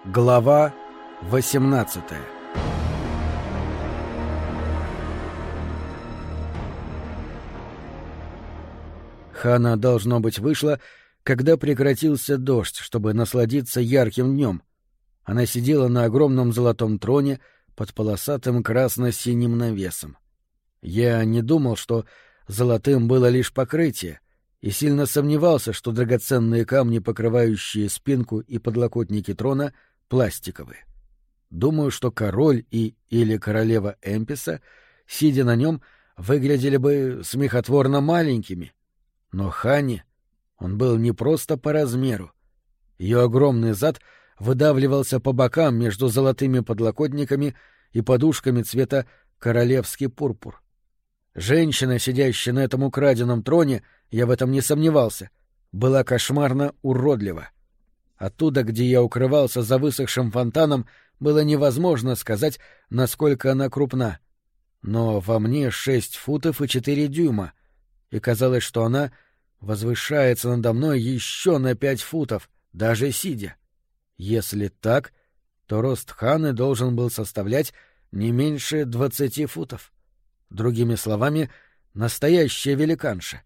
Глава 18. Хана, должно быть, вышла, когда прекратился дождь, чтобы насладиться ярким днем. Она сидела на огромном золотом троне под полосатым красно-синим навесом. Я не думал, что золотым было лишь покрытие, и сильно сомневался, что драгоценные камни, покрывающие спинку и подлокотники трона, пластиковые. Думаю, что король или королева Эмписа, сидя на нем, выглядели бы смехотворно маленькими. Но Хане он был не просто по размеру. Ее огромный зад выдавливался по бокам между золотыми подлокотниками и подушками цвета королевский пурпур. Женщина, сидящая на этом украденном троне, я в этом не сомневался, была кошмарно уродлива. Оттуда, где я укрывался за высохшим фонтаном, было невозможно сказать, насколько она крупна. Но во мне 6 футов и 4 дюйма, и казалось, что она возвышается надо мной еще на 5 футов, даже сидя. Если так, то рост Ханы должен был составлять не меньше 20 футов. Другими словами, настоящая великанша.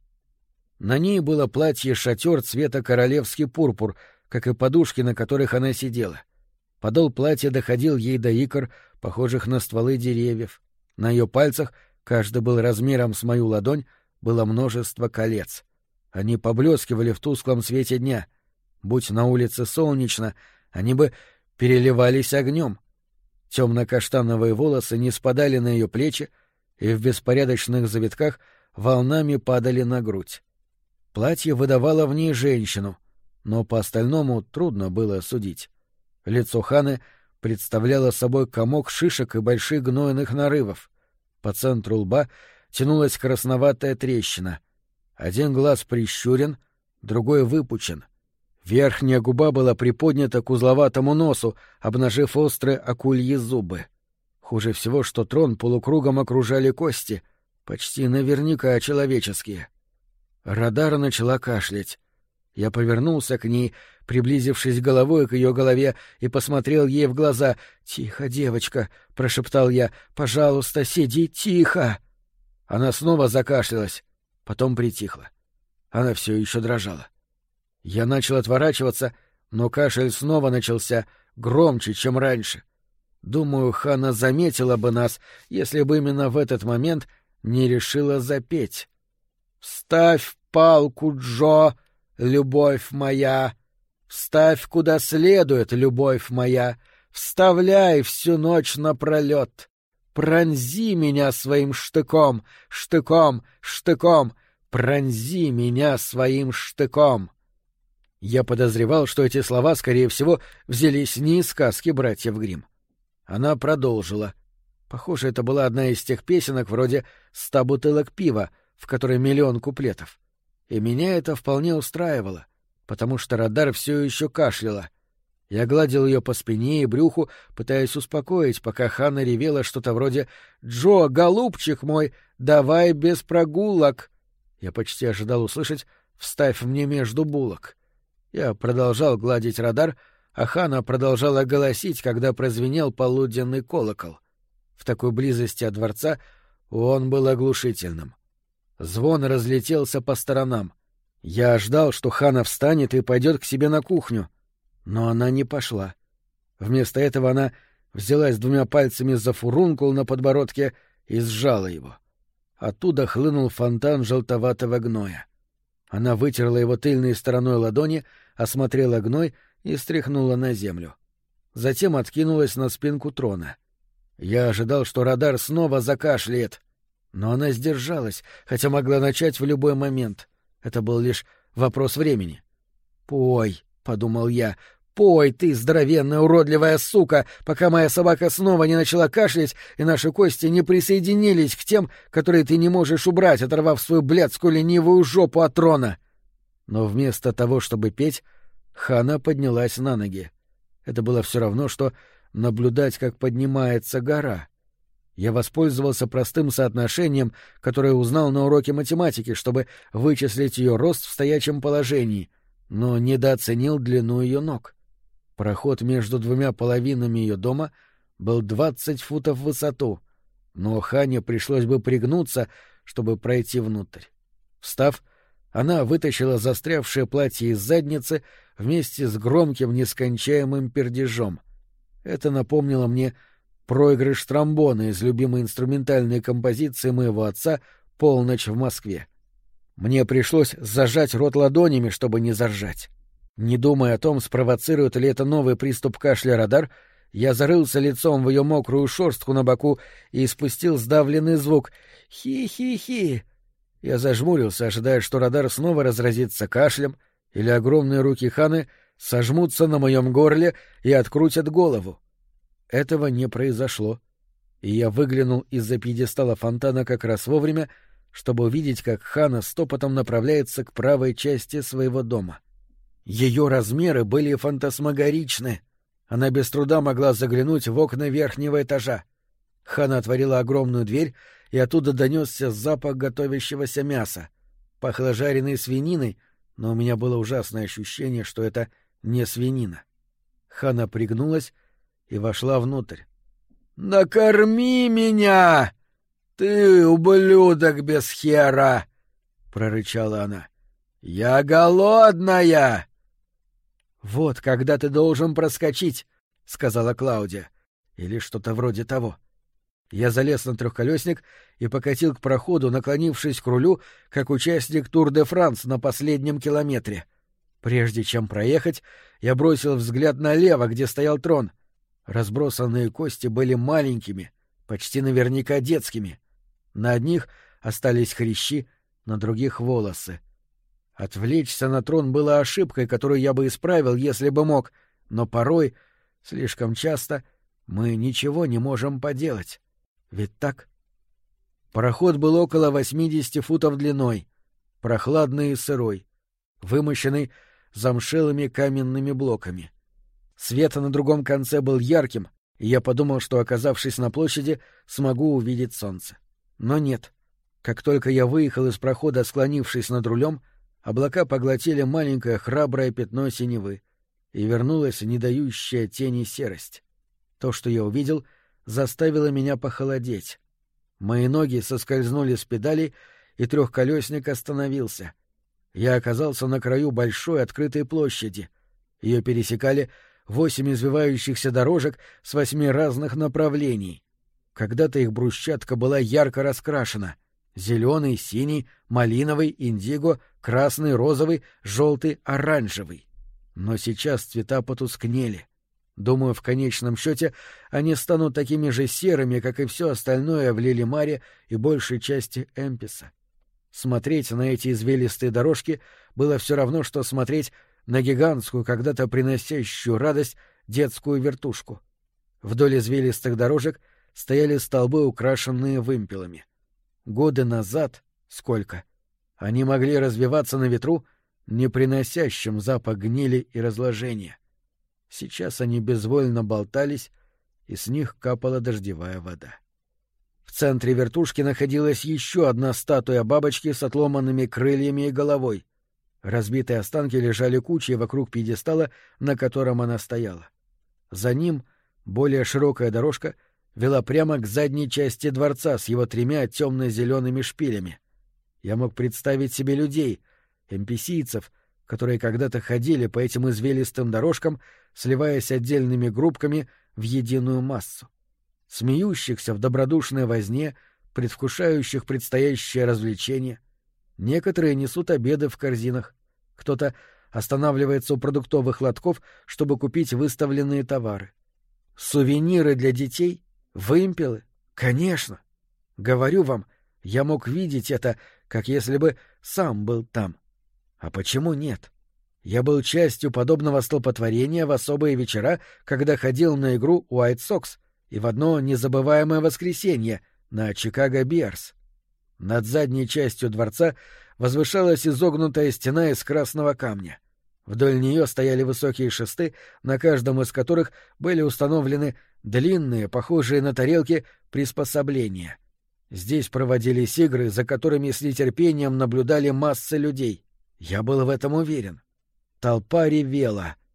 На ней было платье-шатер цвета королевский пурпур, как и подушки, на которых она сидела. Подол платья доходил ей до икр, похожих на стволы деревьев. На ее пальцах, каждый был размером с мою ладонь, было множество колец. Они поблескивали в тусклом свете дня. Будь на улице солнечно, они бы переливались огнем. Темно-каштановые волосы не спадали на ее плечи и в беспорядочных завитках волнами падали на грудь. Платье выдавало в ней женщину, но по остальному трудно было судить. Лицо Ханы представляло собой комок шишек и больших гнойных нарывов. По центру лба тянулась красноватая трещина. Один глаз прищурен, другой выпучен. Верхняя губа была приподнята к узловатому носу, обнажив острые акульи зубы. Хуже всего, что трон полукругом окружали кости, почти наверняка человеческие. Радар начала кашлять. Я повернулся к ней, приблизившись головой к ее голове, и посмотрел ей в глаза. «Тихо, девочка!» — прошептал я. «Пожалуйста, сиди тихо!» Она снова закашлялась, потом притихла. Она все еще дрожала. Я начал отворачиваться, но кашель снова начался, громче, чем раньше. Думаю, Хана заметила бы нас, если бы именно в этот момент не решила запеть. «Вставь палку, Джо, любовь моя! Вставь куда следует, любовь моя! Вставляй всю ночь напролет! Пронзи меня своим штыком, штыком, штыком! Пронзи меня своим штыком!» Я подозревал, что эти слова, скорее всего, взялись не из сказки братьев Гримм. Она продолжила. Похоже, это была одна из тех песенок вроде «100 бутылок пива», в которой 1 000 000 куплетов. И меня это вполне устраивало, потому что Радар все еще кашляла. Я гладил ее по спине и брюху, пытаясь успокоить, пока Хана ревела что-то вроде «Джо, голубчик мой, давай без прогулок!» Я почти ожидал услышать «Вставь мне между булок». Я продолжал гладить Радар, а Хана продолжала голосить, когда прозвенел полуденный колокол. В такой близости от дворца он был оглушительным. Звон разлетелся по сторонам. Я ждал, что Хана встанет и пойдет к себе на кухню. Но она не пошла. Вместо этого она взялась 2 пальцами за фурункул на подбородке и сжала его. Оттуда хлынул фонтан желтоватого гноя. Она вытерла его тыльной стороной ладони, осмотрела гной и стряхнула на землю. Затем откинулась на спинку трона. Я ожидал, что Радар снова закашляет. Но она сдержалась, хотя могла начать в любой момент. Это был лишь вопрос времени. «Пой», — подумал я, — «пой, ты, здоровенная уродливая сука, пока моя собака снова не начала кашлять, и наши кости не присоединились к тем, которые ты не можешь убрать, оторвав свою блядскую ленивую жопу от трона». Но вместо того, чтобы петь, Хана поднялась на ноги. Это было все равно, что наблюдать, как поднимается гора. Я воспользовался простым соотношением, которое узнал на уроке математики, чтобы вычислить ее рост в стоячем положении, но недооценил длину ее ног. Проход между двумя половинами ее дома был 20 футов в высоту, но Хане пришлось бы пригнуться, чтобы пройти внутрь. Встав, она вытащила застрявшее платье из задницы вместе с громким нескончаемым пердежом. Это напомнило мне проигрыш тромбона из любимой инструментальной композиции моего отца «Полночь в Москве». Мне пришлось зажать рот ладонями, чтобы не заржать. Не думая о том, спровоцирует ли это новый приступ кашля радар, я зарылся лицом в ее мокрую шерстку на боку и испустил сдавленный звук «Хи-хи-хи». Я зажмурился, ожидая, что радар снова разразится кашлем, или огромные руки Ханы сожмутся на моем горле и открутят голову. Этого не произошло, и я выглянул из-за пьедестала фонтана как раз вовремя, чтобы увидеть, как Хана стопотом направляется к правой части своего дома. Ее размеры были фантасмагоричны. Она без труда могла заглянуть в окна верхнего этажа. Хана отворила огромную дверь, и оттуда донесся запах готовящегося мяса. Пахло жареной свининой, но у меня было ужасное ощущение, что это не свинина. Хана пригнулась и вошла внутрь. «Накорми меня! Ты, ублюдок без хера!» — прорычала она. «Я голодная!» «Вот когда ты должен проскочить», — сказала Клаудия. Или что-то вроде того. Я залез на трехколесник и покатил к проходу, наклонившись к рулю, как участник Тур-де-Франс на последнем километре. Прежде чем проехать, я бросил взгляд налево, где стоял трон. Разбросанные кости были маленькими, почти наверняка детскими. На одних остались хрящи, на других — волосы. Отвлечься на трон было ошибкой, которую я бы исправил, если бы мог, но порой, слишком часто, мы ничего не можем поделать. Ведь так? Пароход был около 80 футов длиной, прохладный и сырой, вымощенный замшелыми каменными блоками. Свет на другом конце был ярким, и я подумал, что, оказавшись на площади, смогу увидеть солнце. Но нет. Как только я выехал из прохода, склонившись над рулем, облака поглотили маленькое храброе пятно синевы, и вернулась не дающая тени серость. То, что я увидел, заставило меня похолодеть. Мои ноги соскользнули с педалей, и трехколесник остановился. Я оказался на краю большой открытой площади. Ее пересекали 8 извивающихся дорожек с 8 разных направлений. Когда-то их брусчатка была ярко раскрашена — зеленый, синий, малиновый, индиго, красный, розовый, желтый, оранжевый. Но сейчас цвета потускнели. Думаю, в конечном счете они станут такими же серыми, как и все остальное в Лилимаре и большей части Эмписа. Смотреть на эти извилистые дорожки было все равно, что смотреть на гигантскую, когда-то приносящую радость, детскую вертушку. Вдоль извилистых дорожек стояли столбы, украшенные вымпелами. Годы назад, сколько, они могли развиваться на ветру, не приносящим запах гнили и разложения. Сейчас они безвольно болтались, и с них капала дождевая вода. В центре вертушки находилась еще одна статуя бабочки с отломанными крыльями и головой. Разбитые останки лежали кучей вокруг пьедестала, на котором она стояла. За ним более широкая дорожка вела прямо к задней части дворца с его 3 темно-зелеными шпилями. Я мог представить себе людей, эмписийцев, которые когда-то ходили по этим извилистым дорожкам, сливаясь отдельными группками в единую массу. Смеющихся в добродушной возне, предвкушающих предстоящее развлечение. Некоторые несут обеды в корзинах. Кто-то останавливается у продуктовых лотков, чтобы купить выставленные товары. Сувениры для детей? Вымпелы? Конечно! Говорю вам, я мог видеть это, как если бы сам был там. А почему нет? Я был частью подобного столпотворения в особые вечера, когда ходил на игру Уайт Сокс и в одно незабываемое воскресенье на Чикаго Биарс. Над задней частью дворца возвышалась изогнутая стена из красного камня. Вдоль нее стояли высокие шесты, на каждом из которых были установлены длинные, похожие на тарелки, приспособления. Здесь проводились игры, за которыми с нетерпением наблюдали массы людей. Я был в этом уверен. Толпа ревела.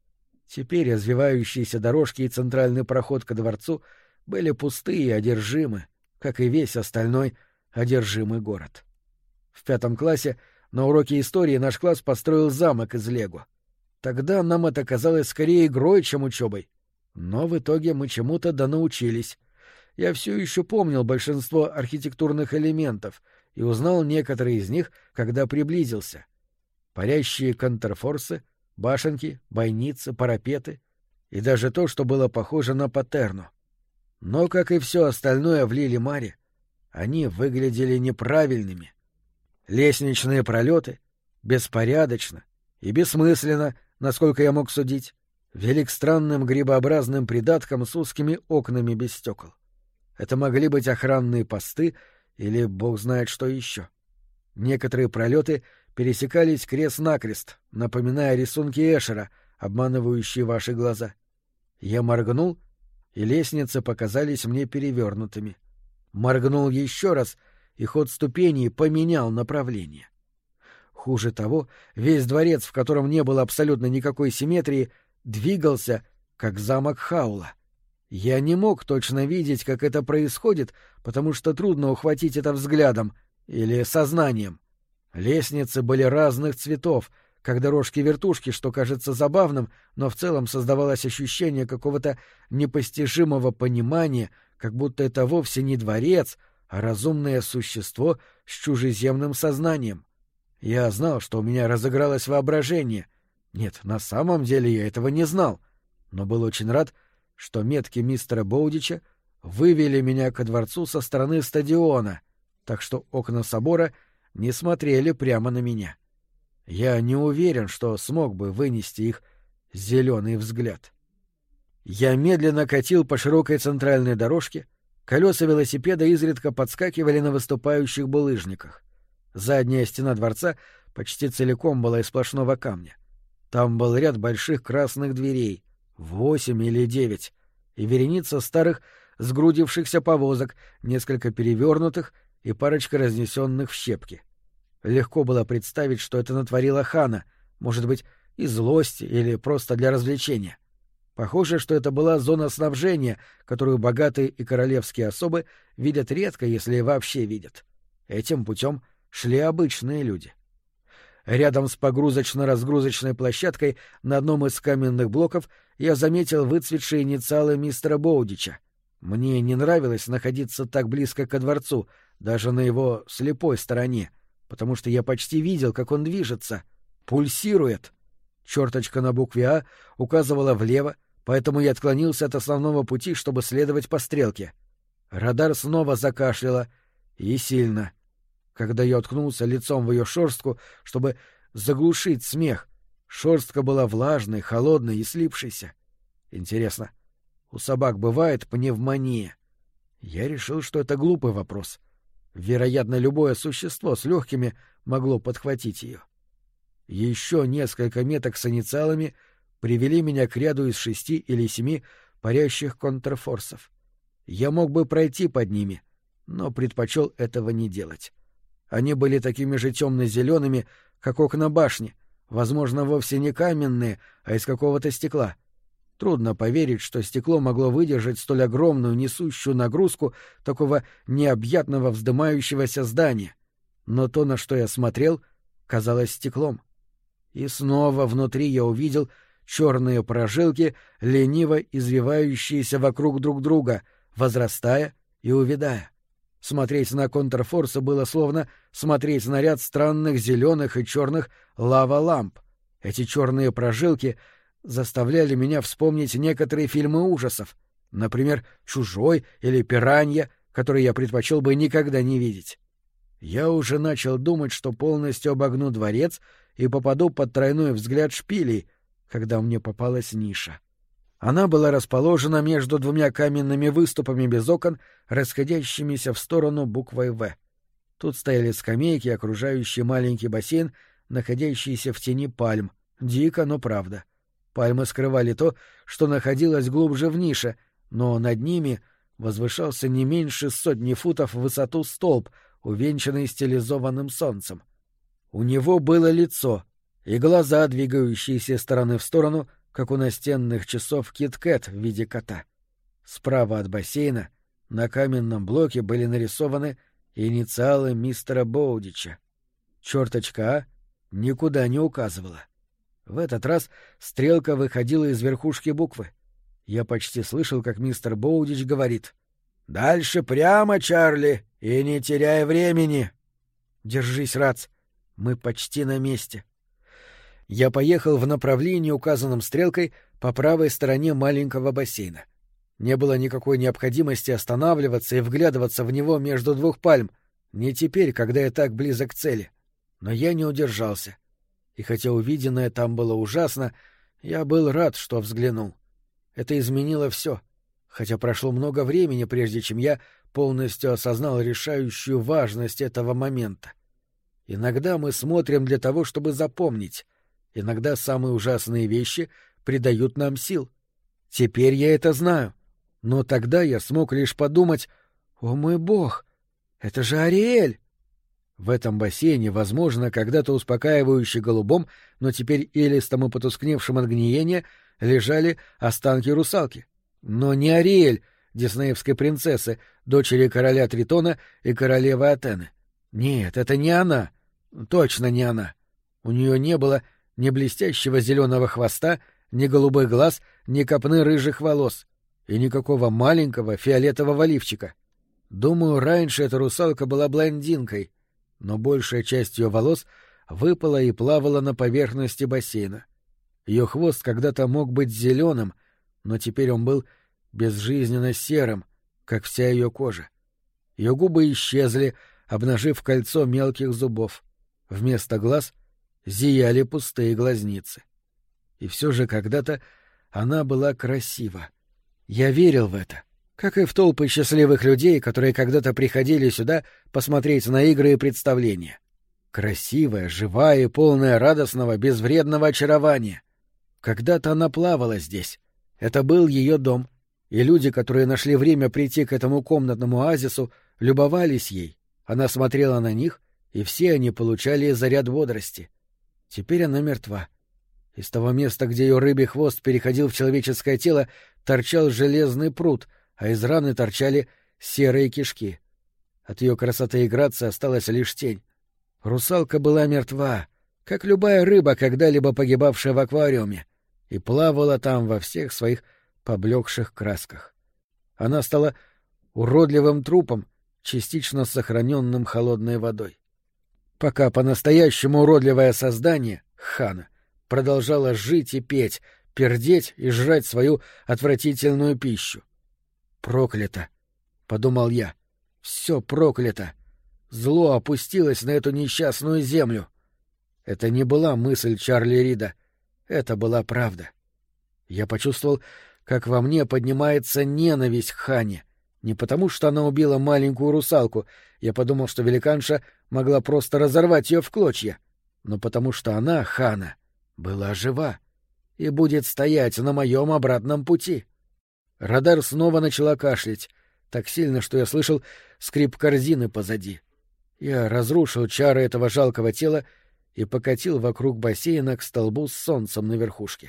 Теперь развивающиеся дорожки и центральный проход ко дворцу были пусты и одержимы, как и весь остальной одержимый город. В 5 классе на уроке истории наш класс построил замок из лего. Тогда нам это казалось скорее игрой, чем учебой. Но в итоге мы чему-то научились. Я все еще помнил большинство архитектурных элементов и узнал некоторые из них, когда приблизился. Парящие контрфорсы, башенки, бойницы, парапеты и даже то, что было похоже на патерну. Но, как и все остальное в Лили-Маре, они выглядели неправильными. Лестничные пролеты беспорядочно и бессмысленно, насколько я мог судить, вели к странным грибообразным придаткам с узкими окнами без стекол. Это могли быть охранные посты или бог знает что еще. Некоторые пролеты пересекались крест-накрест, напоминая рисунки Эшера, обманывающие ваши глаза. Я моргнул, и лестницы показались мне перевернутыми. Моргнул еще раз, и ход ступеней поменял направление. Хуже того, весь дворец, в котором не было абсолютно никакой симметрии, двигался, как замок Хаула. Я не мог точно видеть, как это происходит, потому что трудно ухватить это взглядом или сознанием. Лестницы были разных цветов, как дорожки-вертушки, что кажется забавным, но в целом создавалось ощущение какого-то непостижимого понимания, как будто это вовсе не дворец, а разумное существо с чужеземным сознанием. Я знал, что у меня разыгралось воображение. Нет, на самом деле я этого не знал, но был очень рад, что метки мистера Боудича вывели меня ко дворцу со стороны стадиона, так что окна собора не смотрели прямо на меня. Я не уверен, что смог бы вынести их зеленый взгляд. Я медленно катил по широкой центральной дорожке, колеса велосипеда изредка подскакивали на выступающих булыжниках. Задняя стена дворца почти целиком была из сплошного камня. Там был ряд больших красных дверей, 8 или 9, и вереница старых сгрудившихся повозок, несколько перевернутых и парочка разнесенных в щепки. Легко было представить, что это натворила Хана, может быть, из злости или просто для развлечения. Похоже, что это была зона снабжения, которую богатые и королевские особы видят редко, если вообще видят. Этим путем шли обычные люди. Рядом с погрузочно-разгрузочной площадкой на одном из каменных блоков я заметил выцветшие инициалы мистера Боудича. Мне не нравилось находиться так близко ко дворцу, даже на его слепой стороне, потому что я почти видел, как он движется, пульсирует. Черточка на букве «А» указывала влево, поэтому я отклонился от основного пути, чтобы следовать по стрелке. Радар снова закашляло, и сильно. Когда я уткнулся лицом в ее шерстку, чтобы заглушить смех, шерстка была влажной, холодной и слипшейся. Интересно, у собак бывает пневмония? Я решил, что это глупый вопрос. Вероятно, любое существо с легкими могло подхватить ее. Еще несколько меток с инициалами привели меня к ряду из 6 или 7 парящих контрфорсов. Я мог бы пройти под ними, но предпочел этого не делать. Они были такими же темно-зелеными, как окна башни, возможно, вовсе не каменные, а из какого-то стекла. Трудно поверить, что стекло могло выдержать столь огромную несущую нагрузку такого необъятного вздымающегося здания. Но то, на что я смотрел, казалось стеклом. И снова внутри я увидел черные прожилки, лениво извивающиеся вокруг друг друга, возрастая и увядая. Смотреть на контрфорсы было словно смотреть на ряд странных зеленых и черных лава-ламп. Эти черные прожилки заставляли меня вспомнить некоторые фильмы ужасов, например, «Чужой» или «Пиранья», которые я предпочел бы никогда не видеть. Я уже начал думать, что полностью обогну дворец и попаду под тройной взгляд шпилей, когда мне попалась ниша. Она была расположена между 2 каменными выступами без окон, расходящимися в сторону буквой «В». Тут стояли скамейки, окружающие маленький бассейн, находящийся в тени пальм. Дико, но правда. Пальмы скрывали то, что находилось глубже в нише, но над ними возвышался не меньше 100 футов в высоту столб, увенчанный стилизованным солнцем. У него было лицо и глаза, двигающиеся из стороны в сторону, как у настенных часов Кит-Кэт в виде кота. Справа от бассейна на каменном блоке были нарисованы инициалы мистера Боудича. Черточка «А» никуда не указывала. В этот раз стрелка выходила из верхушки буквы. Я почти слышал, как мистер Боудич говорит: «Дальше прямо, Чарли, и не теряй времени!» «Держись, Рац, мы почти на месте». Я поехал в направлении, указанном стрелкой, по правой стороне маленького бассейна. Не было никакой необходимости останавливаться и вглядываться в него между двух пальм, не теперь, когда я так близок к цели. Но я не удержался. И хотя увиденное там было ужасно, я был рад, что взглянул. Это изменило все, хотя прошло много времени, прежде чем я полностью осознал решающую важность этого момента. Иногда мы смотрим для того, чтобы запомнить. Иногда самые ужасные вещи придают нам сил. Теперь я это знаю. Но тогда я смог лишь подумать: «О мой бог, это же Ариэль!» В этом бассейне, возможно, когда-то успокаивающе голубом, но теперь илистом и потускневшим от гниения, лежали останки русалки. Но не Ариэль, диснеевской принцессы, дочери короля Тритона и королевы Атены. Нет, это не она. Точно не она. У нее не было ни блестящего зеленого хвоста, ни голубых глаз, ни копны рыжих волос и никакого маленького фиолетового лифчика. Думаю, раньше эта русалка была блондинкой, но большая часть ее волос выпала и плавала на поверхности бассейна. Ее хвост когда-то мог быть зеленым, но теперь он был безжизненно серым, как вся ее кожа. Ее губы исчезли, обнажив кольцо мелких зубов. Вместо глаз зияли пустые глазницы. И все же когда-то она была красива. Я верил в это, как и в толпы счастливых людей, которые когда-то приходили сюда посмотреть на игры и представления. Красивая, живая и полная радостного, безвредного очарования. Когда-то она плавала здесь. Это был ее дом, и люди, которые нашли время прийти к этому комнатному оазису, любовались ей. Она смотрела на них, и все они получали заряд бодрости. Теперь она мертва. Из того места, где ее рыбий хвост переходил в человеческое тело, торчал железный прут, а из раны торчали серые кишки. От ее красоты и грации осталась лишь тень. Русалка была мертва, как любая рыба, когда-либо погибавшая в аквариуме, и плавала там во всех своих поблекших красках. Она стала уродливым трупом, частично сохраненным холодной водой. Пока по-настоящему уродливое создание, Хана, продолжало жить и петь, пердеть и жрать свою отвратительную пищу. «Проклято!» — подумал я. «Все проклято! Зло опустилось на эту несчастную землю!» Это не была мысль Чарли Рида. Это была правда. Я почувствовал, как во мне поднимается ненависть к Хане. Не потому, что она убила маленькую русалку, я подумал, что великанша могла просто разорвать ее в клочья, но потому что она, Хана, была жива и будет стоять на моем обратном пути. Радар снова начала кашлять, так сильно, что я слышал скрип корзины позади. Я разрушил чары этого жалкого тела и покатил вокруг бассейна к столбу с солнцем на верхушке.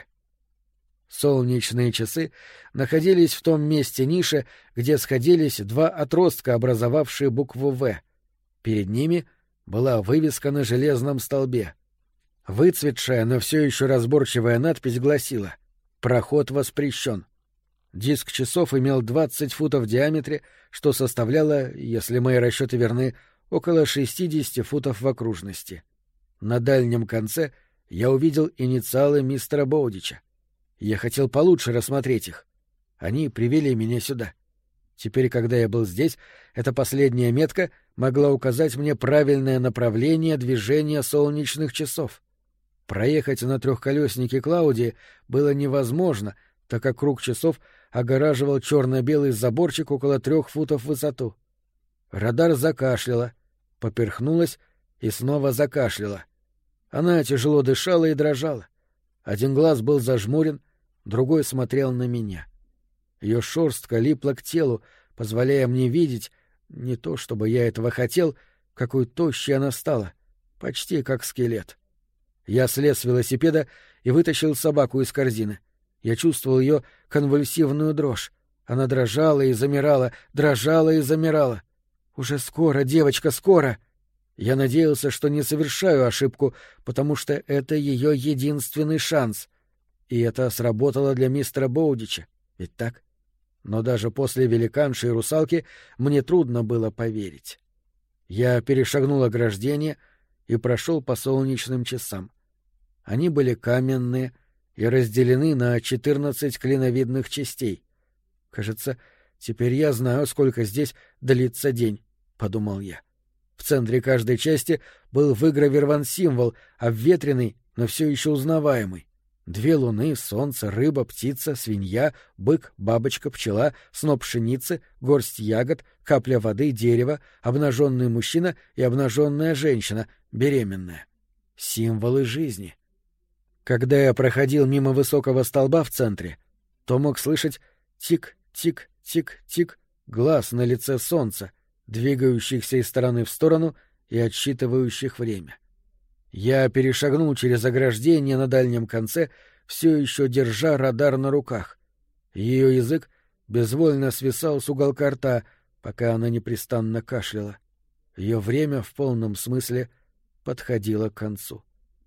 Солнечные часы находились в том месте ниши, где сходились два отростка, образовавшие букву «В». Перед ними была вывеска на железном столбе. Выцветшая, но все еще разборчивая надпись гласила: «Проход воспрещен». Диск часов имел 20 футов в диаметре, что составляло, если мои расчеты верны, около 60 футов в окружности. На дальнем конце я увидел инициалы мистера Боудича. Я хотел получше рассмотреть их. Они привели меня сюда. Теперь, когда я был здесь, эта последняя метка могла указать мне правильное направление движения солнечных часов. Проехать на трехколеснике Клаудии было невозможно, так как круг часов огораживал черно-белый заборчик около 3 футов в высоту. Радар закашляла, поперхнулась и снова закашляла. Она тяжело дышала и дрожала. Один глаз был зажмурен, другой смотрел на меня. Ее шерстка липла к телу, позволяя мне видеть, не то чтобы я этого хотел, какой тощей она стала, почти как скелет. Я слез с велосипеда и вытащил собаку из корзины. Я чувствовал ее конвульсивную дрожь. Она дрожала и замирала, дрожала и замирала. «Уже скоро, девочка, скоро!» Я надеялся, что не совершаю ошибку, потому что это ее единственный шанс. И это сработало для мистера Боудича. Ведь так? Но даже после великанши и русалки мне трудно было поверить. Я перешагнул ограждение и прошел по солнечным часам. Они были каменные и разделены на 14 клиновидных частей. «Кажется, теперь я знаю, сколько здесь длится день», — подумал я. В центре каждой части был выгравирован символ, обветренный, но все еще узнаваемый. 2 луны, солнце, рыба, птица, свинья, бык, бабочка, пчела, сноп пшеницы, горсть ягод, капля воды, дерево, обнаженный мужчина и обнаженная женщина, беременная. Символы жизни. Когда я проходил мимо высокого столба в центре, то мог слышать тик-тик-тик-тик глаз на лице солнца, двигающихся из стороны в сторону и отсчитывающих время. Я перешагнул через ограждение на дальнем конце, все еще держа радар на руках. Ее язык безвольно свисал с уголка рта, пока она непрестанно кашляла. Ее время в полном смысле подходило к концу.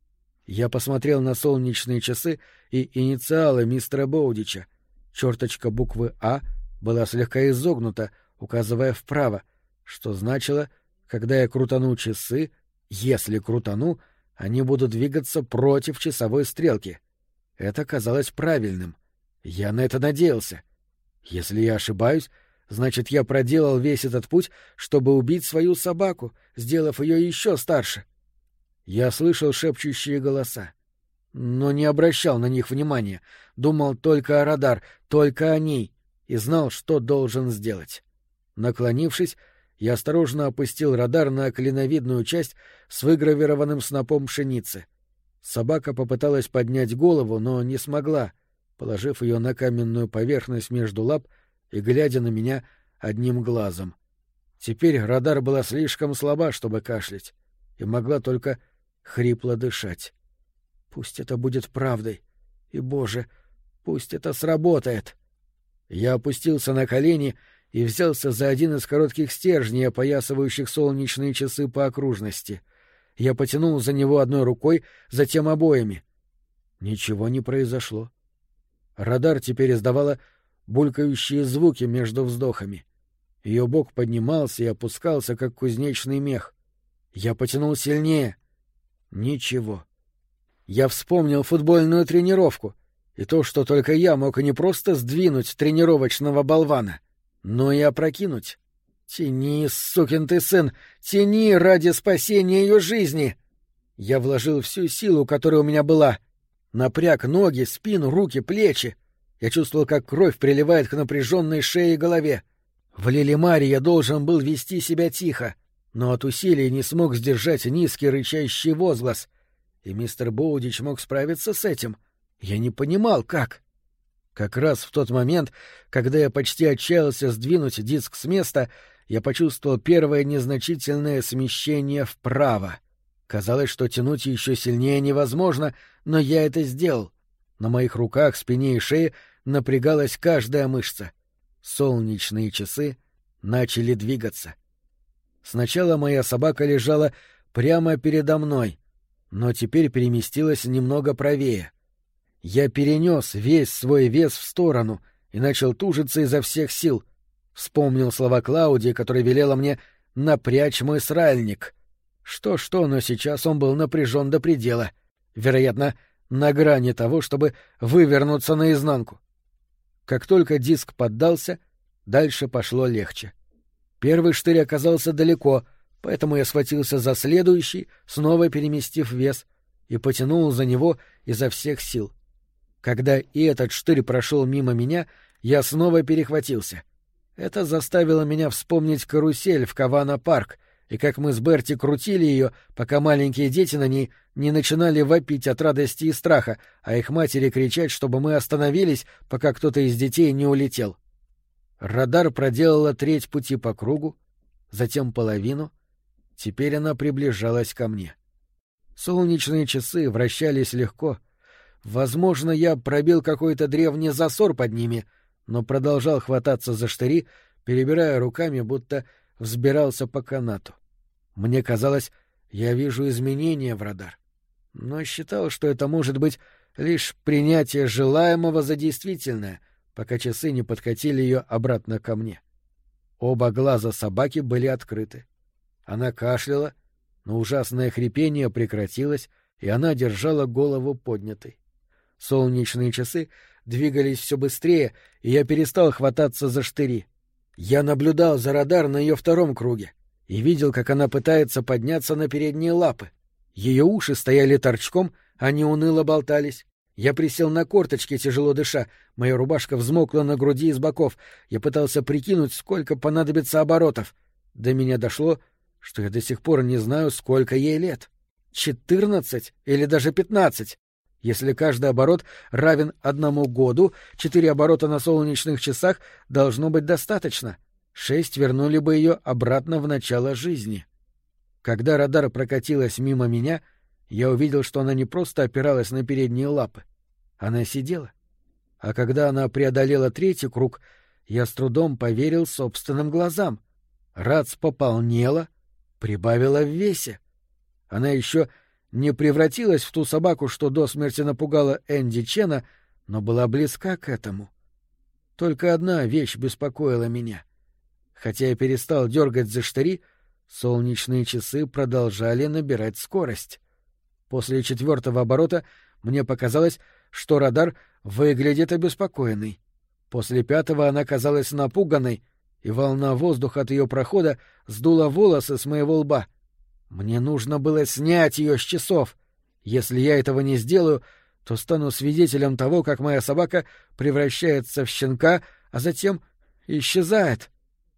Я посмотрел на солнечные часы и инициалы мистера Боудича. Черточка буквы «А» была слегка изогнута, указывая вправо, что значило, когда я крутану часы, если крутану, они будут двигаться против часовой стрелки. Это казалось правильным. Я на это надеялся. Если я ошибаюсь, значит, я проделал весь этот путь, чтобы убить свою собаку, сделав ее еще старше. Я слышал шепчущие голоса, но не обращал на них внимания, думал только о радар, только о ней, и знал, что должен сделать. Наклонившись, я осторожно опустил радар на клиновидную часть с выгравированным снопом пшеницы. Собака попыталась поднять голову, но не смогла, положив ее на каменную поверхность между лап и глядя на меня одним глазом. Теперь радар была слишком слаба, чтобы кашлять, и могла только хрипло дышать. Пусть это будет правдой. И, Боже, пусть это сработает. Я опустился на колени и взялся за один из коротких стержней, опоясывающих солнечные часы по окружности. Я потянул за него одной рукой, затем обоими. Ничего не произошло. Радар теперь издавала булькающие звуки между вздохами. Ее бок поднимался и опускался, как кузнечный мех. Я потянул сильнее. Ничего. Я вспомнил футбольную тренировку и то, что только я мог не просто сдвинуть тренировочного болвана, но и опрокинуть. «Тяни, сукин ты сын! Тяни ради спасения ее жизни!» Я вложил всю силу, которая у меня была. Напряг ноги, спину, руки, плечи. Я чувствовал, как кровь приливает к напряженной шее и голове. В Лилимаре я должен был вести себя тихо, но от усилий не смог сдержать низкий рычащий возглас. И мистер Боудич мог справиться с этим. Я не понимал, как. Как раз в тот момент, когда я почти отчаялся сдвинуть диск с места, я почувствовал первое незначительное смещение вправо. Казалось, что тянуть еще сильнее невозможно, но я это сделал. На моих руках, спине и шее напрягалась каждая мышца. Солнечные часы начали двигаться. Сначала моя собака лежала прямо передо мной, но теперь переместилась немного правее. Я перенес весь свой вес в сторону и начал тужиться изо всех сил. Вспомнил слова Клаудии, которая велела мне напрячь мой сральник. Что-что, но сейчас он был напряжен до предела. Вероятно, на грани того, чтобы вывернуться наизнанку. Как только диск поддался, дальше пошло легче. Первый штырь оказался далеко, поэтому я схватился за следующий, снова переместив вес, и потянул за него изо всех сил. Когда и этот штырь прошел мимо меня, я снова перехватился. Это заставило меня вспомнить карусель в Кавана-парк, и как мы с Берти крутили ее, пока маленькие дети на ней не начинали вопить от радости и страха, а их матери кричать, чтобы мы остановились, пока кто-то из детей не улетел. Радар проделала треть пути по кругу, затем половину. Теперь она приближалась ко мне. Солнечные часы вращались легко. Возможно, я пробил какой-то древний засор под ними, но продолжал хвататься за штыри, перебирая руками, будто взбирался по канату. Мне казалось, я вижу изменения в радар, но считал, что это может быть лишь принятие желаемого за действительное, пока часы не подкатили ее обратно ко мне. Оба глаза собаки были открыты. Она кашляла, но ужасное хрипение прекратилось, и она держала голову поднятой. Солнечные часы двигались все быстрее, и я перестал хвататься за штыри. Я наблюдал за радар на ее втором круге и видел, как она пытается подняться на передние лапы. Ее уши стояли торчком, они уныло болтались. Я присел на корточки, тяжело дыша, моя рубашка взмокла на груди и с боков. Я пытался прикинуть, сколько понадобится оборотов. До меня дошло, что я до сих пор не знаю, сколько ей лет. 14 или даже 15. Если каждый оборот равен 1 году, 4 оборота на солнечных часах должно быть достаточно. 6 вернули бы ее обратно в начало жизни. Когда радар прокатилась мимо меня, я увидел, что она не просто опиралась на передние лапы. Она сидела. А когда она преодолела 3-й круг, я с трудом поверил собственным глазам. Рац пополнела, прибавила в весе. Она еще не превратилась в ту собаку, что до смерти напугала Энди Чена, но была близка к этому. Только одна вещь беспокоила меня. Хотя я перестал дергать за штыри, солнечные часы продолжали набирать скорость. После 4-го оборота мне показалось, что радар выглядит обеспокоенной. После 5-го она казалась напуганной, и волна воздуха от ее прохода сдула волосы с моего лба. Мне нужно было снять ее с часов. Если я этого не сделаю, то стану свидетелем того, как моя собака превращается в щенка, а затем исчезает.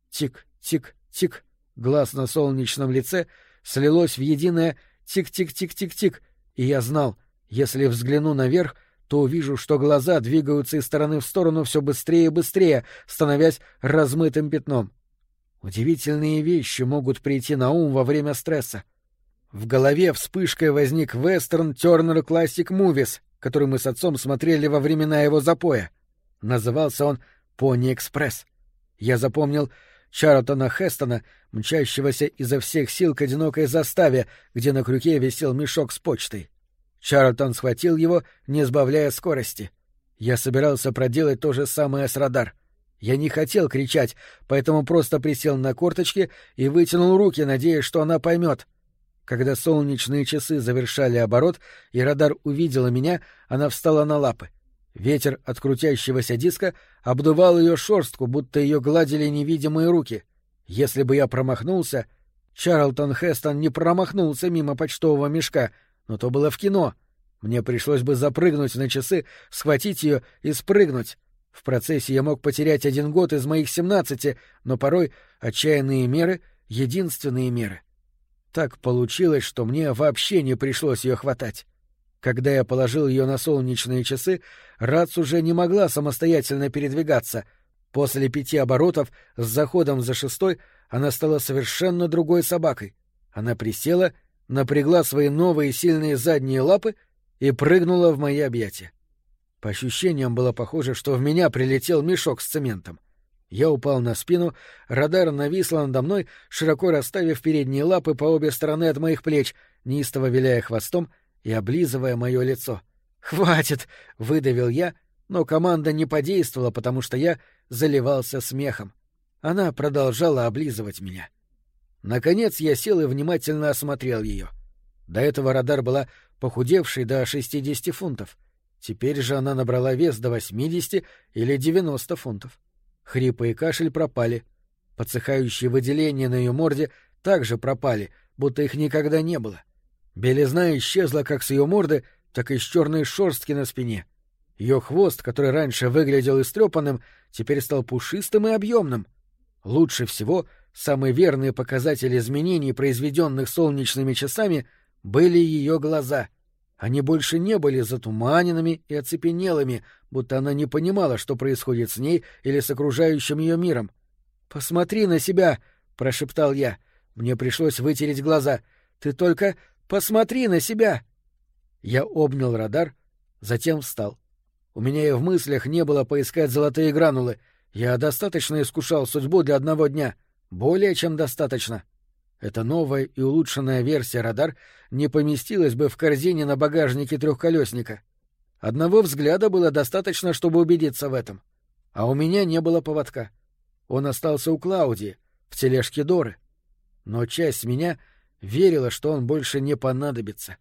Тик-тик-тик. Глаз на солнечном лице слилось в единое тик-тик-тик-тик-тик, и я знал, если взгляну наверх, то увижу, что глаза двигаются из стороны в сторону все быстрее и быстрее, становясь размытым пятном. Удивительные вещи могут прийти на ум во время стресса. В голове вспышкой возник вестерн Turner Classic Movies, который мы с отцом смотрели во времена его запоя. Назывался он «Пони Экспресс». Я запомнил Чарлтона Хестона, мчащегося изо всех сил к одинокой заставе, где на крюке висел мешок с почтой. Чарлтон схватил его, не сбавляя скорости. Я собирался проделать то же самое с радар. Я не хотел кричать, поэтому просто присел на корточки и вытянул руки, надеясь, что она поймет. Когда солнечные часы завершали оборот, и радар увидела меня, она встала на лапы. Ветер от крутящегося диска обдувал ее шерстку, будто ее гладили невидимые руки. Если бы я промахнулся... Чарлтон Хестон не промахнулся мимо почтового мешка, но то было в кино. Мне пришлось бы запрыгнуть на часы, схватить ее и спрыгнуть. В процессе я мог потерять 1 год из моих 17, но порой отчаянные меры — единственные меры. Так получилось, что мне вообще не пришлось ее хватать. Когда я положил ее на солнечные часы, Рац уже не могла самостоятельно передвигаться. После 5 оборотов с заходом за 6-й она стала совершенно другой собакой. Она присела, напрягла свои новые сильные задние лапы и прыгнула в мои объятия. По ощущениям было похоже, что в меня прилетел мешок с цементом. Я упал на спину, радар нависла надо мной, широко расставив передние лапы по обе стороны от моих плеч, неистово виляя хвостом и облизывая мое лицо. «Хватит!» — выдавил я, но команда не подействовала, потому что я заливался смехом. Она продолжала облизывать меня. Наконец я сел и внимательно осмотрел ее. До этого радар была похудевшей до 60 фунтов. Теперь же она набрала вес до 80 или 90 фунтов. Хрипы и кашель пропали. Подсыхающие выделения на ее морде также пропали, будто их никогда не было. Белизна исчезла как с ее морды, так и с черной шерстки на спине. Ее хвост, который раньше выглядел истрепанным, теперь стал пушистым и объемным. Лучше всего самый верный показатель изменений, произведенных солнечными часами, были ее глаза. Они больше не были затуманенными и оцепенелыми, будто она не понимала, что происходит с ней или с окружающим ее миром. «Посмотри на себя!» — прошептал я. Мне пришлось вытереть глаза. «Ты только посмотри на себя!» Я обнял радар, Затем встал. У меня и в мыслях не было поискать золотые гранулы. Я достаточно искушал судьбу для одного дня. Более чем достаточно. Эта новая и улучшенная версия радар не поместилась бы в корзине на багажнике трехколесника. Одного взгляда было достаточно, чтобы убедиться в этом. А у меня не было поводка. Он остался у Клаудии, в тележке Доры. Но часть меня верила, что он больше не понадобится.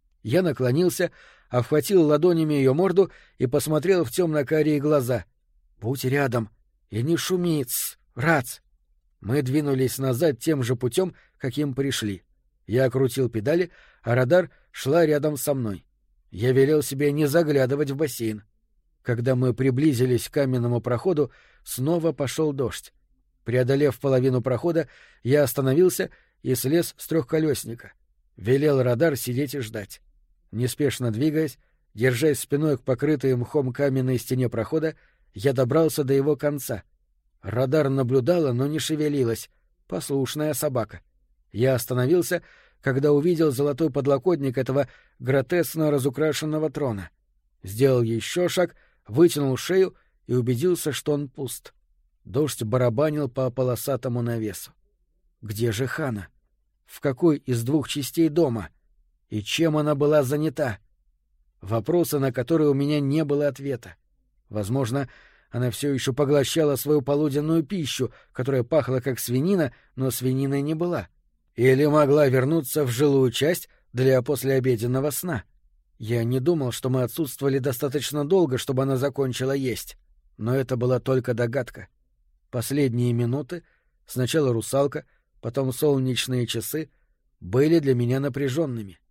Я наклонился, обхватил ладонями ее морду и посмотрел в темно-карие глаза. «Будь рядом и не шуми, Рац!» Мы двинулись назад тем же путем, каким пришли. Я крутил педали, а радар шла рядом со мной. Я велел себе не заглядывать в бассейн. Когда мы приблизились к каменному проходу, снова пошел дождь. Преодолев половину прохода, я остановился и слез с трехколесника. Велел радар сидеть и ждать. Неспешно двигаясь, держась спиной к покрытой мхом каменной стене прохода, я добрался до его конца. Радар наблюдала, но не шевелилась. Послушная собака. Я остановился, когда увидел золотой подлокотник этого гротескно разукрашенного трона. Сделал еще шаг, вытянул шею и убедился, что он пуст. Дождь барабанил по полосатому навесу. Где же Хана? В какой из двух частей дома? И чем она была занята? Вопросы, на которые у меня не было ответа. Возможно, она все еще поглощала свою полуденную пищу, которая пахла как свинина, но свининой не была. Или могла вернуться в жилую часть для послеобеденного сна. Я не думал, что мы отсутствовали достаточно долго, чтобы она закончила есть. Но это была только догадка. Последние минуты, сначала русалка, потом солнечные часы, были для меня напряженными.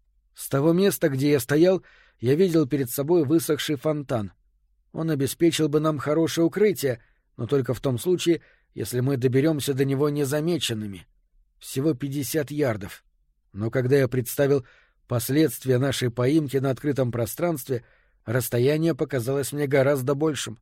С того места, где я стоял, я видел перед собой высохший фонтан. Он обеспечил бы нам хорошее укрытие, но только в том случае, если мы доберемся до него незамеченными. Всего 50 ярдов. Но когда я представил последствия нашей поимки на открытом пространстве, расстояние показалось мне гораздо большим.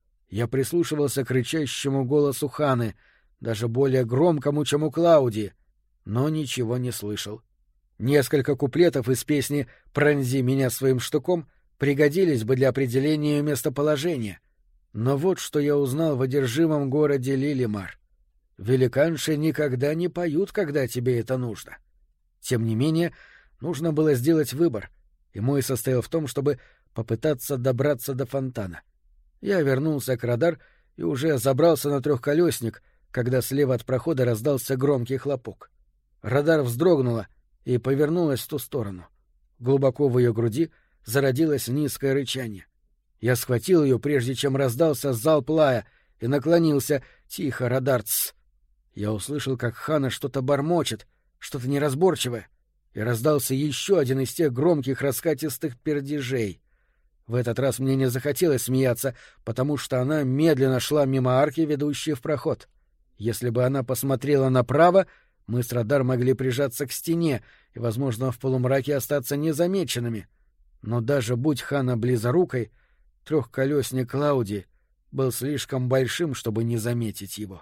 Я прислушивался к рычащему голосу Ханы, даже более громкому, чем у Клаудии, но ничего не слышал. Несколько куплетов из песни «Пронзи меня своим штуком» пригодились бы для определения ее местоположения. Но вот что я узнал в одержимом городе Лилимар. Великанши никогда не поют, когда тебе это нужно. Тем не менее, нужно было сделать выбор, и мой состоял в том, чтобы попытаться добраться до фонтана. Я вернулся к радар и уже забрался на трехколесник, когда слева от прохода раздался громкий хлопок. Радар вздрогнула и повернулась в ту сторону. Глубоко в ее груди зародилось низкое рычание. Я схватил ее, прежде чем раздался залп лая, и наклонился. «Тихо, радар, тсс!» Я услышал, как Хана что-то бормочет, что-то неразборчивое, и раздался еще один из тех громких раскатистых пердежей. В этот раз мне не захотелось смеяться, потому что она медленно шла мимо арки, ведущей в проход. Если бы она посмотрела направо, мы с радар могли прижаться к стене и, возможно, в полумраке остаться незамеченными. Но даже будь Хана близорукой, трехколесник Клауди был слишком большим, чтобы не заметить его.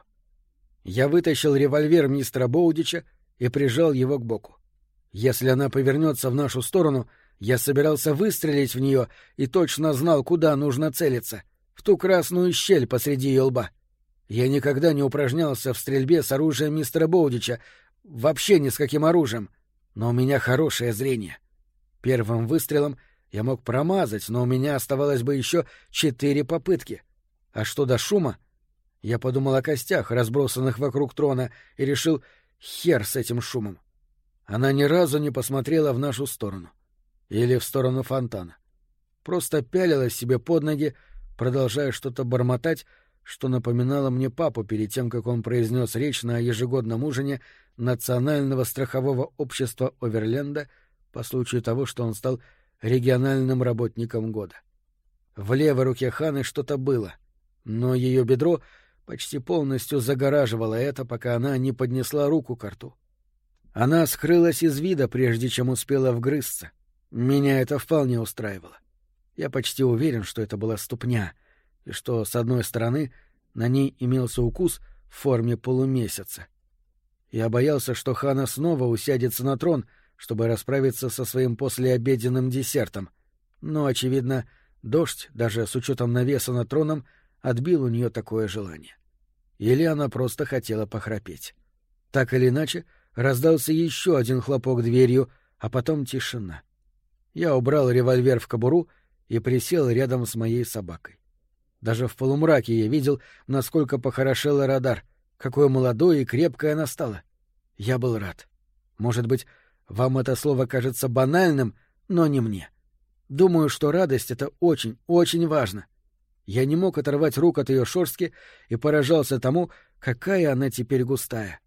Я вытащил револьвер мистера Боудича и прижал его к боку. Если она повернется в нашу сторону, я собирался выстрелить в нее и точно знал, куда нужно целиться — в ту красную щель посреди ее лба. Я никогда не упражнялся в стрельбе с оружием мистера Боудича, вообще ни с каким оружием, но у меня хорошее зрение. Первым выстрелом я мог промазать, но у меня оставалось бы еще 4 попытки. А что до шума? Я подумал о костях, разбросанных вокруг трона, и решил: хер с этим шумом. Она ни разу не посмотрела в нашу сторону. Или в сторону фонтана. Просто пялилась себе под ноги, продолжая что-то бормотать, что напоминало мне папу перед тем, как он произнес речь на ежегодном ужине Национального страхового общества Оверленда по случаю того, что он стал региональным работником года. В левой руке Ханы что-то было, но ее бедро почти полностью загораживало это, пока она не поднесла руку к рту. Она скрылась из вида, прежде чем успела вгрызться. Меня это вполне устраивало. Я почти уверен, что это была ступня, и что, с одной стороны, на ней имелся укус в форме полумесяца. Я боялся, что Хана снова усядется на трон, чтобы расправиться со своим послеобеденным десертом, Но, очевидно, дождь, даже с учетом навеса над троном, отбил у нее такое желание. Или она просто хотела похрапеть. Так или иначе, раздался еще один хлопок дверью, а потом тишина. Я убрал револьвер в кобуру и присел рядом с моей собакой. Даже в полумраке я видел, насколько похорошела радар, какое молодое и крепкое она стала. Я был рад. Может быть, вам это слово кажется банальным, но не мне. Думаю, что радость — это очень, очень важно. Я не мог оторвать рук от ее шерстки и поражался тому, какая она теперь густая.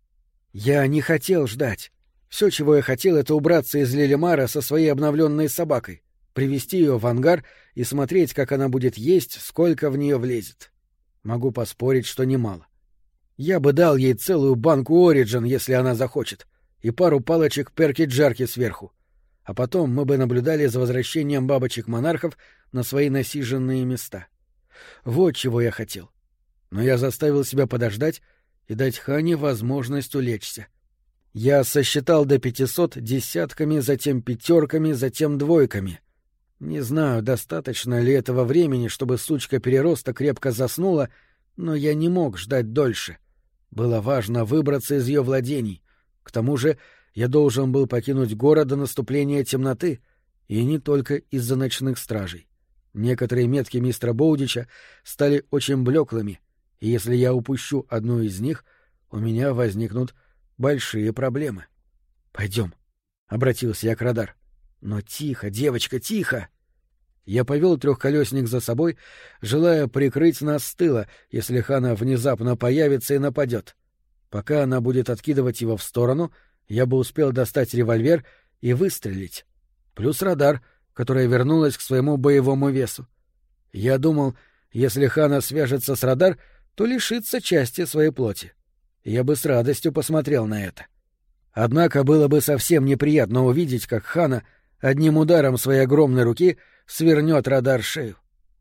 Я не хотел ждать. Все, чего я хотел, — это убраться из Лилимара со своей обновленной собакой, привести ее в ангар и смотреть, как она будет есть, сколько в нее влезет. Могу поспорить, что немало. Я бы дал ей целую банку Ориджин, если она захочет, и пару палочек перки-джарки сверху. А потом мы бы наблюдали за возвращением бабочек-монархов на свои насиженные места. Вот чего я хотел. Но я заставил себя подождать и дать Хане возможность улечься. Я сосчитал до 500 десятками, затем пятерками, затем двойками. Не знаю, достаточно ли этого времени, чтобы сучка-перероста крепко заснула, но я не мог ждать дольше. Было важно выбраться из ее владений. К тому же я должен был покинуть город до наступления темноты, и не только из-за ночных стражей. Некоторые метки мистера Боудича стали очень блеклыми, и если я упущу одну из них, у меня возникнут большие проблемы. — Пойдем, — обратился я к Радар. — Но тихо, девочка, тихо! Я повел трехколесник за собой, желая прикрыть нас с тыла, если Хана внезапно появится и нападет. Пока она будет откидывать его в сторону, я бы успел достать револьвер и выстрелить. Плюс Радар, которая вернулась к своему боевому весу. Я думал, если Хана свяжется с Радар, то лишится части своей плоти. Я бы с радостью посмотрел на это. Однако было бы совсем неприятно увидеть, как Хана одним ударом своей огромной руки свернет Радар шею.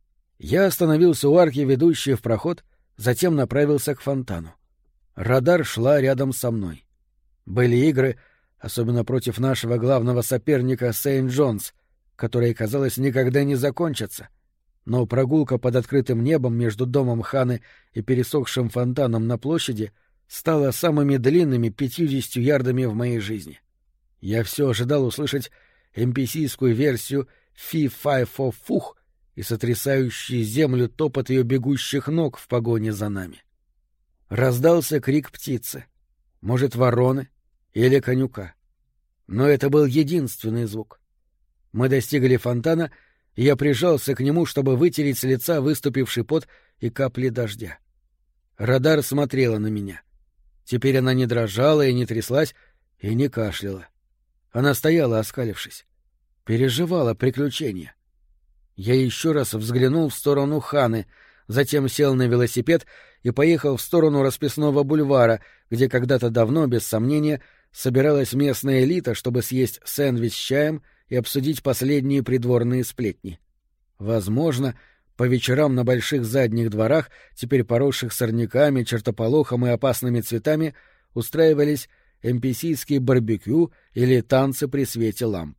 Я остановился у арки, ведущей в проход, затем направился к фонтану. Радар шла рядом со мной. Были игры, особенно против нашего главного соперника Сент-Джонс, которые, казалось, никогда не закончатся. Но прогулка под открытым небом между домом Ханы и пересохшим фонтаном на площади стала самыми длинными 50 ярдами в моей жизни. Я все ожидал услышать NPC-скую версию «Фи-фай-фо-фух» и сотрясающий землю топот ее бегущих ног в погоне за нами. Раздался крик птицы, может, вороны или конюка. Но это был единственный звук. Мы достигли фонтана, и я прижался к нему, чтобы вытереть с лица выступивший пот и капли дождя. Радар смотрела на меня. Теперь она не дрожала и не тряслась, и не кашляла. Она стояла, оскалившись. Переживала приключения. Я еще раз взглянул в сторону Ханы, затем сел на велосипед и поехал в сторону расписного бульвара, где когда-то давно, без сомнения, собиралась местная элита, чтобы съесть сэндвич с чаем и обсудить последние придворные сплетни. Возможно, по вечерам на больших задних дворах, теперь поросших сорняками, чертополохом и опасными цветами, устраивались NPC-ские барбекю или танцы при свете ламп.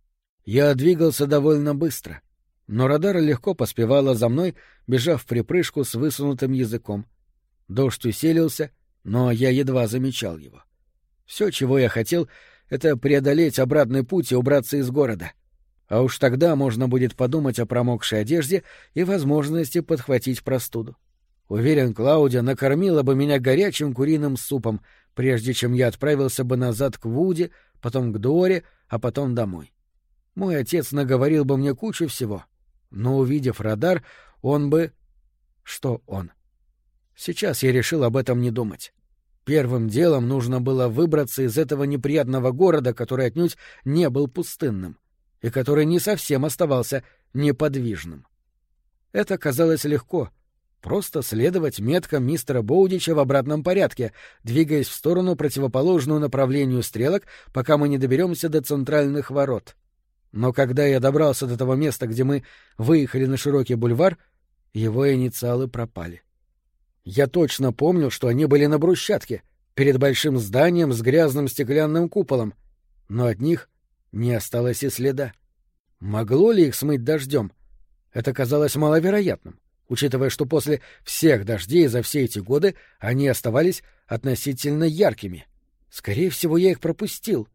Я двигался довольно быстро, но Радар легко поспевала за мной, бежав вприпрыжку с высунутым языком. Дождь усилился, но я едва замечал его. Все, чего я хотел, — это преодолеть обратный путь и убраться из города. А уж тогда можно будет подумать о промокшей одежде и возможности подхватить простуду. Уверен, Клаудия накормила бы меня горячим куриным супом, прежде чем я отправился бы назад к Вуди, потом к Доре, а потом домой. Мой отец наговорил бы мне кучу всего, но, увидев Радар, он бы... Что он? Сейчас я решил об этом не думать. Первым делом нужно было выбраться из этого неприятного города, который отнюдь не был пустынным и который не совсем оставался неподвижным. Это казалось легко — просто следовать меткам мистера Боудича в обратном порядке, двигаясь в сторону, противоположную направлению стрелок, пока мы не доберемся до центральных ворот. Но когда я добрался до того места, где мы выехали на широкий бульвар, его инициалы пропали. Я точно помнил, что они были на брусчатке, перед большим зданием с грязным стеклянным куполом, но от них не осталось и следа. Могло ли их смыть дождем? Это казалось маловероятным, учитывая, что после всех дождей за все эти годы они оставались относительно яркими. Скорее всего, я их пропустил.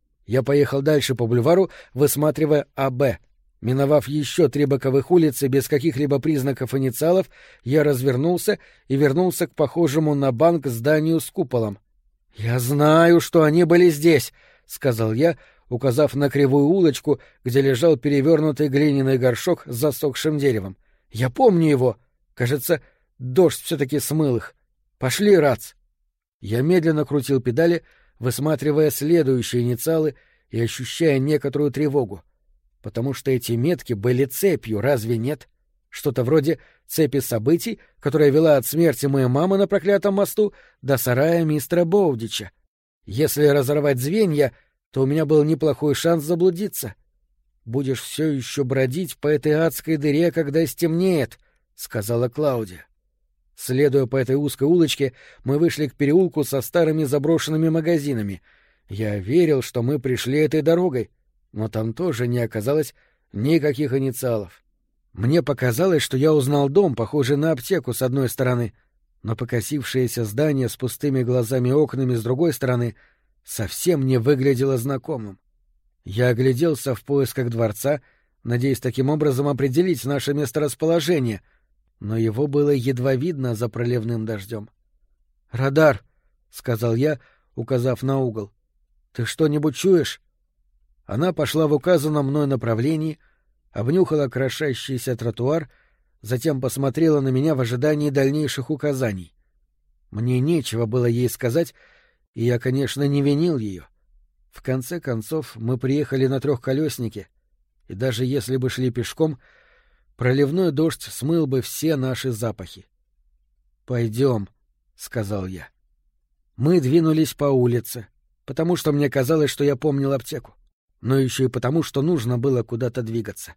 Я поехал дальше по бульвару, высматривая АБ. Миновав еще 3 боковых улицы без каких-либо признаков инициалов, я развернулся и вернулся к похожему на банк зданию с куполом. «Я знаю, что они были здесь», — сказал я, указав на кривую улочку, где лежал перевернутый глиняный горшок с засохшим деревом. «Я помню его. Кажется, дождь все-таки смыл их. Пошли, Рац». Я медленно крутил педали, высматривая следующие инициалы и ощущая некоторую тревогу. Потому что эти метки были цепью, разве нет? Что-то вроде цепи событий, которая вела от смерти моей мамы на проклятом мосту до сарая мистера Боудича. Если разорвать звенья, то у меня был неплохой шанс заблудиться. «Будешь все еще бродить по этой адской дыре, когда стемнеет», — сказала Клаудия. Следуя по этой узкой улочке, мы вышли к переулку со старыми заброшенными магазинами. Я верил, что мы пришли этой дорогой, но там тоже не оказалось никаких инициалов. Мне показалось, что я узнал дом, похожий на аптеку с одной стороны, но покосившееся здание с пустыми глазами и окнами с другой стороны совсем не выглядело знакомым. Я огляделся в поисках дворца, надеясь таким образом определить наше месторасположение, но его было едва видно за проливным дождем. «Радар», — сказал я, указав на угол, — «ты что-нибудь чуешь?» Она пошла в указанном мной направлении, обнюхала крошащийся тротуар, затем посмотрела на меня в ожидании дальнейших указаний. Мне нечего было ей сказать, и я, конечно, не винил ее. В конце концов, мы приехали на трехколеснике, и даже если бы шли пешком, проливной дождь смыл бы все наши запахи. «Пойдем», — сказал я. Мы двинулись по улице, потому что мне казалось, что я помнил аптеку, но еще и потому, что нужно было куда-то двигаться.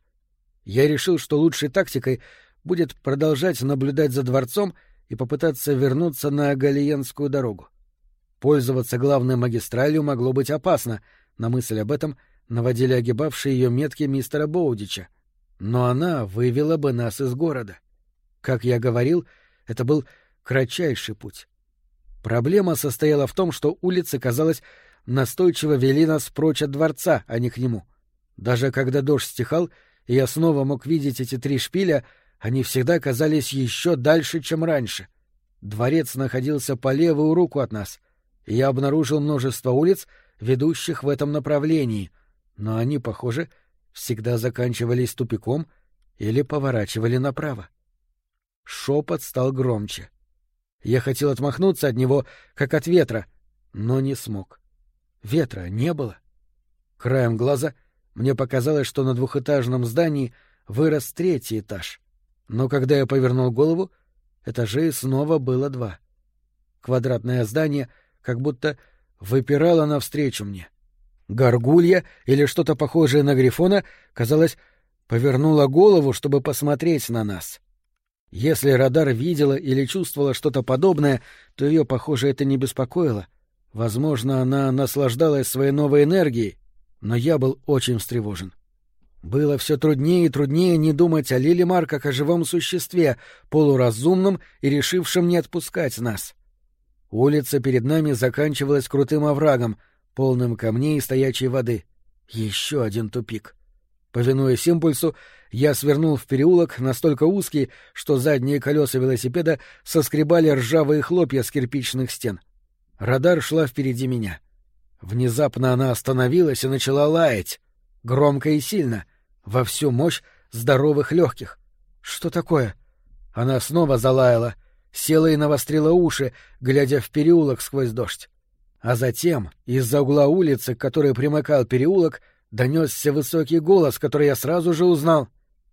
Я решил, что лучшей тактикой будет продолжать наблюдать за дворцом и попытаться вернуться на Галиенскую дорогу. Пользоваться главной магистралью могло быть опасно, на мысль об этом наводили огибавшие ее метки мистера Боудича. Но она вывела бы нас из города. Как я говорил, это был кратчайший путь. Проблема состояла в том, что улицы, казалось, настойчиво вели нас прочь от дворца, а не к нему. Даже когда дождь стихал, и я снова мог видеть эти 3 шпиля, они всегда казались еще дальше, чем раньше. Дворец находился по левую руку от нас, и я обнаружил множество улиц, ведущих в этом направлении, но они, похоже, всегда заканчивались тупиком или поворачивали направо. Шепот стал громче. Я хотел отмахнуться от него, как от ветра, но не смог. Ветра не было. Краем глаза мне показалось, что на двухэтажном здании вырос 3-й этаж. Но когда я повернул голову, этажей снова было 2. Квадратное здание как будто выпирало навстречу мне. Горгулья или что-то похожее на грифона, казалось, повернула голову, чтобы посмотреть на нас. Если радар видела или чувствовала что-то подобное, то ее, похоже, это не беспокоило. Возможно, она наслаждалась своей новой энергией, но я был очень встревожен. Было все труднее и труднее не думать о Лилимар как о живом существе, полуразумном и решившем не отпускать нас. Улица перед нами заканчивалась крутым оврагом, полным камней и стоячей воды. Еще один тупик. Повинуясь импульсу, я свернул в переулок, настолько узкий, что задние колеса велосипеда соскребали ржавые хлопья с кирпичных стен. Радар шла впереди меня. Внезапно она остановилась и начала лаять. Громко и сильно, во всю мощь здоровых легких. Что такое? Она снова залаяла, села и навострила уши, глядя в переулок сквозь дождь. А затем из-за угла улицы, к которой примыкал переулок, донесся высокий голос, который я сразу же узнал.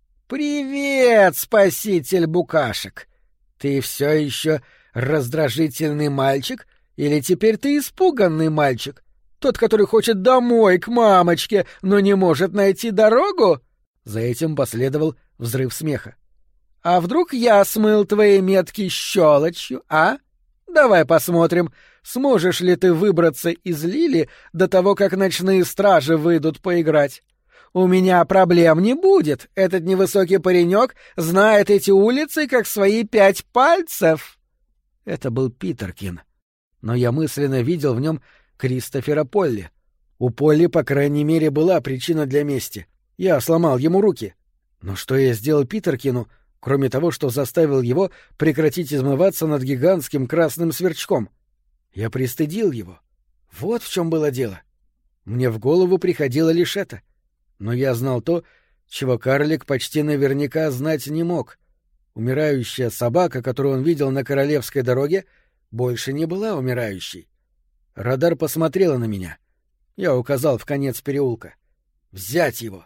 «Привет, спаситель букашек! Ты все еще раздражительный мальчик, или теперь ты испуганный мальчик? Тот, который хочет домой, к мамочке, но не может найти дорогу?» За этим последовал взрыв смеха. «А вдруг я смыл твои метки щелочью, а? Давай посмотрим, сможешь ли ты выбраться из Лили до того, как ночные стражи выйдут поиграть. У меня проблем не будет. Этот невысокий паренек знает эти улицы как свои 5 пальцев. Это был Питеркин. Но я мысленно видел в нем Кристофера Полли. У Полли, по крайней мере, была причина для мести. Я сломал ему руки. Но что я сделал Питеркину, кроме того, что заставил его прекратить измываться над гигантским красным сверчком? Я пристыдил его. Вот в чем было дело. Мне в голову приходило лишь это. Но я знал то, чего карлик почти наверняка знать не мог. Умирающая собака, которую он видел на Королевской дороге, больше не была умирающей. Радар посмотрела на меня. Я указал в конец переулка. «Взять его!»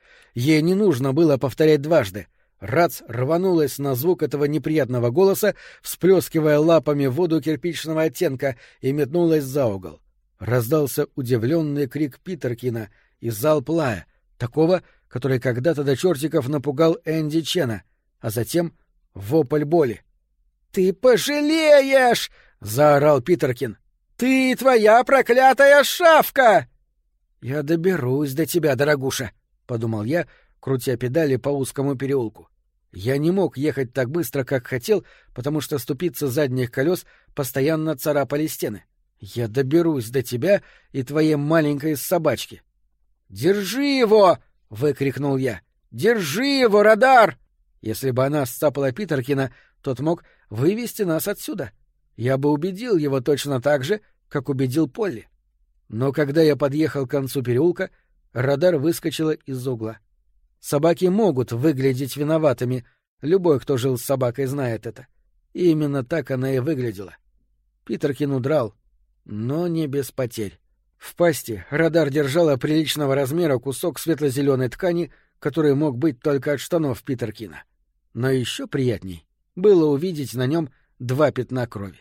Ей не нужно было повторять дважды. Рац рванулась на звук этого неприятного голоса, всплескивая лапами воду кирпичного оттенка, и метнулась за угол. Раздался удивленный крик Питеркина и залп лая, такого, который когда-то до чертиков напугал Энди Чена, а затем вопль боли. «Ты пожалеешь!» — заорал Питеркин. «Ты и твоя проклятая шавка!» «Я доберусь до тебя, дорогуша», — подумал я, крутя педали по узкому переулку. Я не мог ехать так быстро, как хотел, потому что ступицы задних колес постоянно царапали стены. «Я доберусь до тебя и твоей маленькой собачки». «Держи его!» — выкрикнул я. «Держи его, Радар!» Если бы она сцапала Питеркина, тот мог вывести нас отсюда. Я бы убедил его точно так же, как убедил Полли. Но когда я подъехал к концу переулка, Радар выскочила из угла. Собаки могут выглядеть виноватыми. Любой, кто жил с собакой, знает это. И именно так она и выглядела. Питеркин удрал, но не без потерь. В пасти Радар держала приличного размера кусок светло-зеленой ткани, который мог быть только от штанов Питеркина. Но еще приятней было увидеть на нем 2 пятна крови.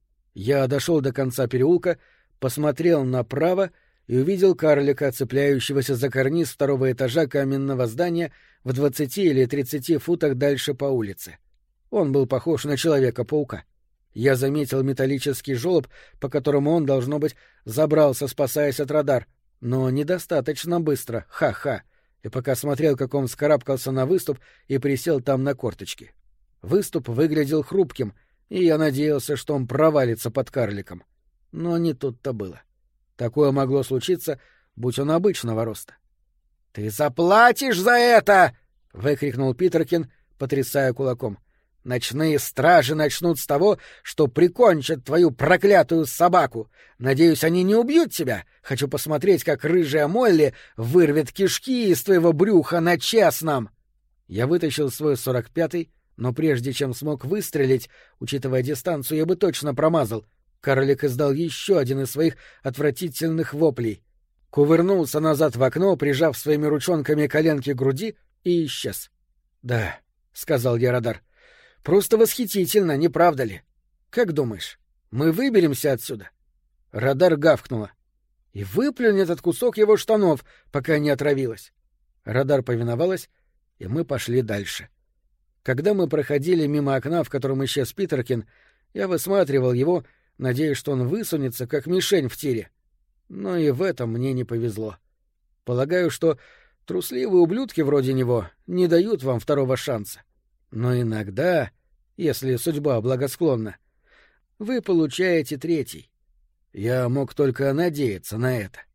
Я дошел до конца переулка, посмотрел направо и увидел карлика, цепляющегося за карниз 2-го этажа каменного здания в 20 или 30 футах дальше по улице. Он был похож на Человека-паука. Я заметил металлический жёлоб, по которому он, должно быть, забрался, спасаясь от Радар, но недостаточно быстро, ха-ха, и пока смотрел, как он вскарабкался на выступ и присел там на корточки. Выступ выглядел хрупким, и я надеялся, что он провалится под карликом. Но не тут-то было. Такое могло случиться, будь он обычного роста. — Ты заплатишь за это! — выкрикнул Питеркин, потрясая кулаком. — Ночные стражи начнут с того, что прикончат твою проклятую собаку. Надеюсь, они не убьют тебя. Хочу посмотреть, как рыжая Молли вырвет кишки из твоего брюха на честном. Я вытащил свой 45-й, но прежде чем смог выстрелить, учитывая дистанцию, я бы точно промазал. Карлик издал еще один из своих отвратительных воплей. Кувырнулся назад в окно, прижав своими ручонками коленки к груди, и исчез. — Да, — сказал я Радар, — просто восхитительно, не правда ли? Как думаешь, мы выберемся отсюда? Радар гавкнула. — И выплюнь этот кусок его штанов, пока не отравилась. Радар повиновалась, и мы пошли дальше. Когда мы проходили мимо окна, в котором исчез Питеркин, я высматривал его, надеясь, что он высунется, как мишень в тире. Но и в этом мне не повезло. Полагаю, что трусливые ублюдки вроде него не дают вам второго шанса. Но иногда, если судьба благосклонна, вы получаете 3-й. Я мог только надеяться на это.